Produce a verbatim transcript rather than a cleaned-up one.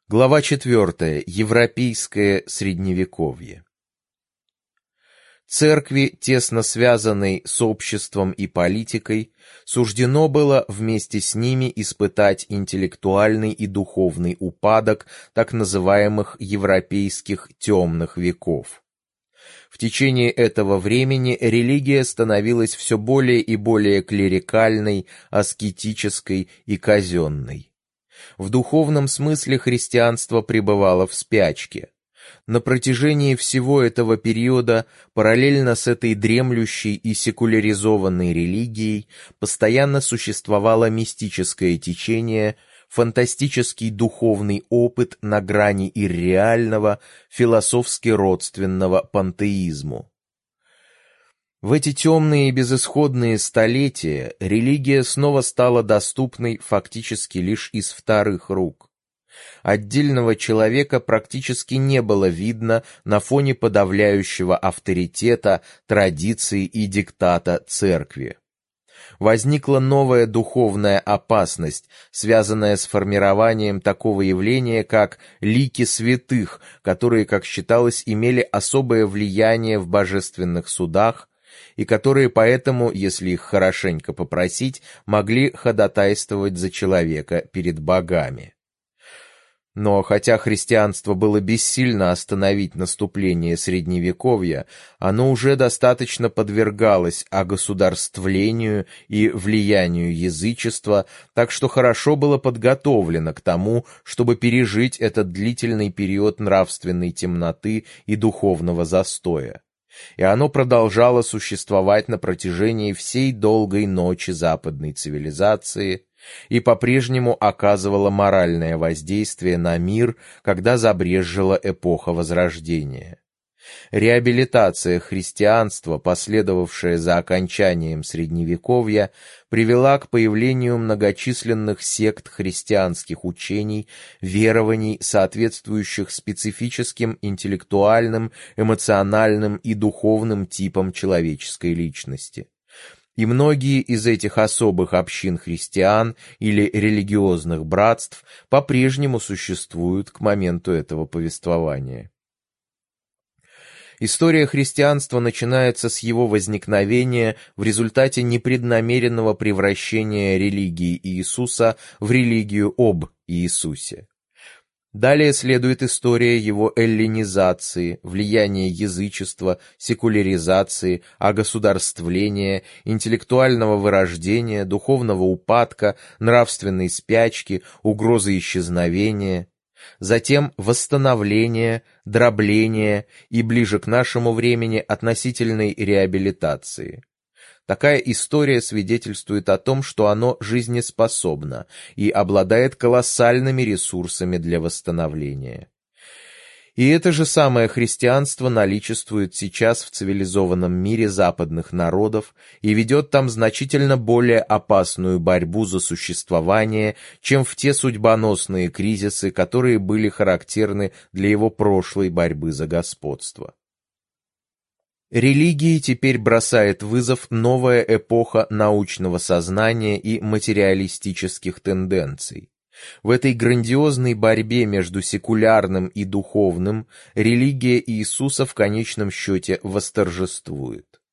Глава четвертая. Европейское средневековье. Церкви, тесно связанной с обществом и политикой, суждено было вместе с ними испытать интеллектуальный и духовный упадок так называемых европейских темных веков. В течение этого времени религия становилась все более и более клерикальной, аскетической и казенной. В духовном смысле христианство пребывало в спячке. На протяжении всего этого периода, параллельно с этой дремлющей и секуляризованной религией, постоянно существовало мистическое течение, фантастический духовный опыт на грани ирреального, философски родственного пантеизму. В эти темные и безысходные столетия религия снова стала доступной фактически лишь из вторых рук. Отдельного человека практически не было видно на фоне подавляющего авторитета, традиций и диктата церкви. Возникла новая духовная опасность, связанная с формированием такого явления, как лики святых, которые, как считалось, имели особое влияние в божественных судах, и которые поэтому, если их хорошенько попросить, могли ходатайствовать за человека перед богами. Но хотя христианство было бессильно остановить наступление Средневековья, оно уже достаточно подвергалось огосударствлению и влиянию язычества, так что хорошо было подготовлено к тому, чтобы пережить этот длительный период нравственной темноты и духовного застоя. И оно продолжало существовать на протяжении всей долгой ночи западной цивилизации и по-прежнему оказывало моральное воздействие на мир, когда забрезжила эпоха Возрождения. Реабилитация христианства, последовавшая за окончанием Средневековья, привела к появлению многочисленных сект христианских учений, верований, соответствующих специфическим интеллектуальным, эмоциональным и духовным типам человеческой личности. И многие из этих особых общин христиан или религиозных братств по-прежнему существуют к моменту этого повествования. История христианства начинается с его возникновения в результате непреднамеренного превращения религии Иисуса в религию об Иисусе. Далее следует история его эллинизации, влияния язычества, секуляризации, огосударствления, интеллектуального вырождения, духовного упадка, нравственной спячки, угрозы исчезновения. Затем восстановление, дробление и, ближе к нашему времени, относительной реабилитации. Такая история свидетельствует о том, что оно жизнеспособно и обладает колоссальными ресурсами для восстановления. И это же самое христианство наличествует сейчас в цивилизованном мире западных народов и ведет там значительно более опасную борьбу за существование, чем в те судьбоносные кризисы, которые были характерны для его прошлой борьбы за господство. Религии теперь бросает вызов новая эпоха научного сознания и материалистических тенденций. В этой грандиозной борьбе между секулярным и духовным религия Иисуса в конечном счете восторжествует.